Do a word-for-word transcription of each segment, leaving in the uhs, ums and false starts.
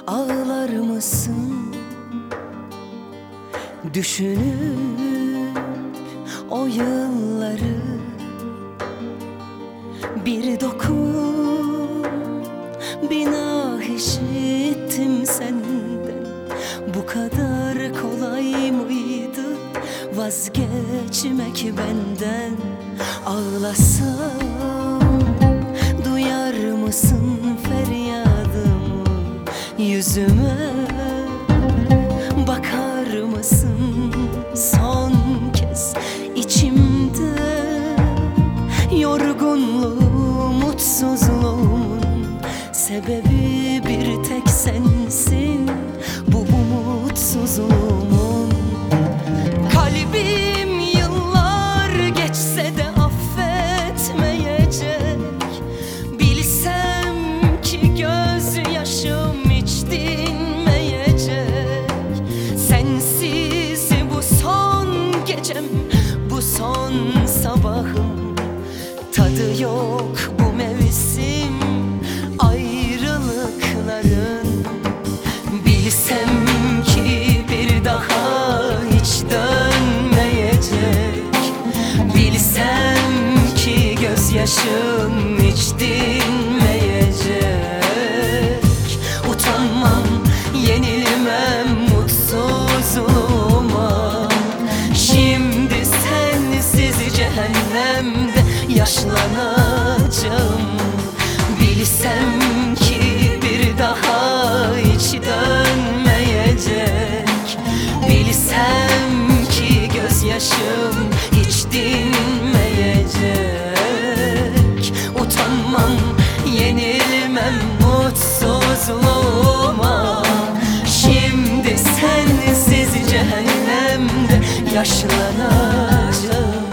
Ağlar mısın düşünüp o yılları? Bir dokun, bir nah işittim senden. Bu kadar kolay mıydı vazgeçmek benden? Ağlasam duyar mısın feryadımı? Yüzüme bakar mısın son kez? İçimde yorgunluğum, mutsuzluğumun sebebi bir tek sensin. Bu umutsuzluğumun. Kalbim yıllar geçse de affetmeyecek. Bilsem ki gözyaşım hiç dinmeyecek. Sensiz bu son gecem, bu son sabahım. Tadı yok bu mevsim ayrılıkların. Bilsem ki bir daha hiç dönmeyecek. Bilsem ki gözyaşım hiç dinmeyecek. Utanmam, yenilmem mutsuzluğuma. Şimdi sensiz cehennemde yaşlanacağım. Bilsem ki bir daha hiç dönmeyecek. Bilsem ki gözyaşım hiç dinmeyecek. Utanmam, yenilmem mutsuzluğuma. Şimdi sensiz cehennemde yaşlanacağım.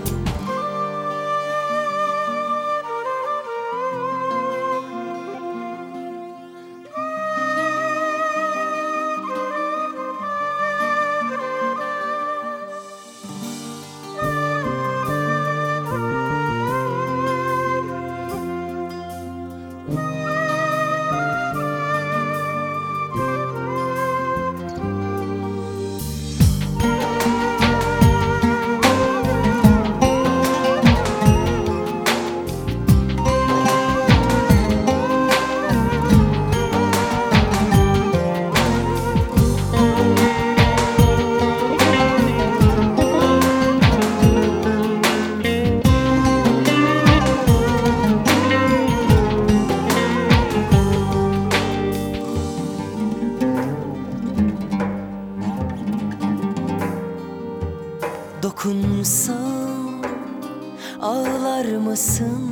Dokunsam ağlar mısın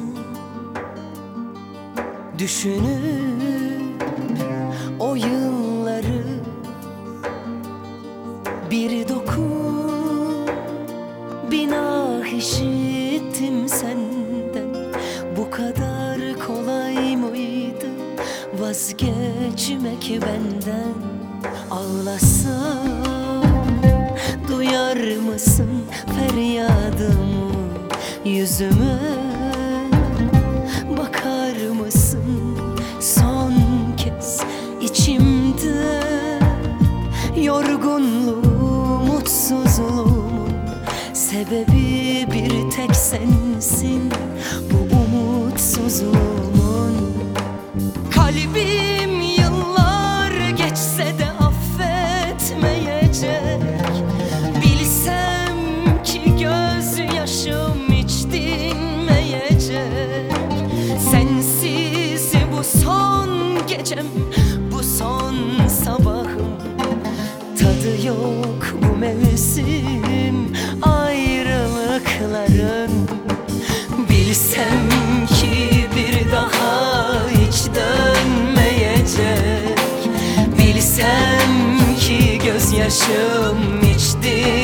düşünüp o yılları? Bir dokun, bir nah işittim senden. Bu kadar kolay mıydı vazgeçmek benden? Ağlasam duyar mısın feryadımı? Yüzüme bakar mısın son kez? İçimde yorgunluğum, mutsuzluğumun sebebi bir tek sensin. Bu umutsuzluğumun. Kalbim yıllar geçse de affetmeyecek. Bilsem ki gözyaşım hiç dinmeyecek. Sensiz bu son gecem, bu son sabahım. Tadı yok bu mevsim ayrılıkların. Bilsem ki bir daha hiç dönmeyecek. Bilsem ki gözyaşım hiç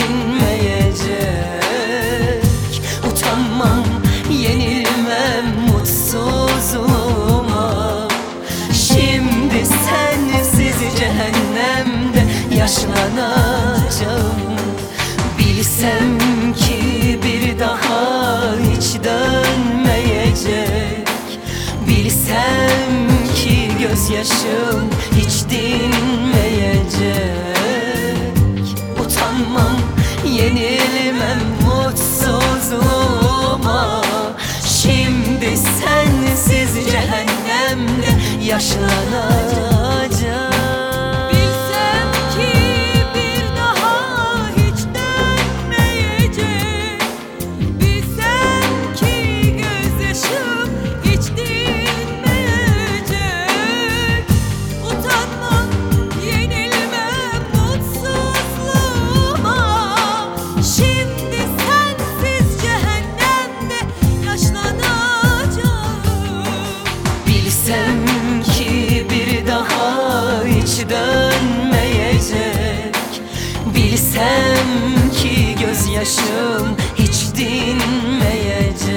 dinmeyecek. Utanmam, yenilmem mutsuzluğuma. Şimdi sensiz cehennemde yaşlanacağım. Bilsem ki bir daha hiç dönmeyecek. Bilsem ki göz gözyaşım hiç dinmeyecek. Utanmam, yenilmem mutsuzluğuma. Şimdi sensiz cehennemde yaşlanacağım. Bilsem ki bir daha hiç dönmeyecek. Bilsem ki gözyaşım hiç dinmeyecek. Utanmam, yenilmem mutsuzluğuma. Şimdi sensiz cehennemde yaşlanacağım. Bilsem ki bir daha hiç dönmeyecek. Bilsem ki gözyaşım hiç dinmeyecek.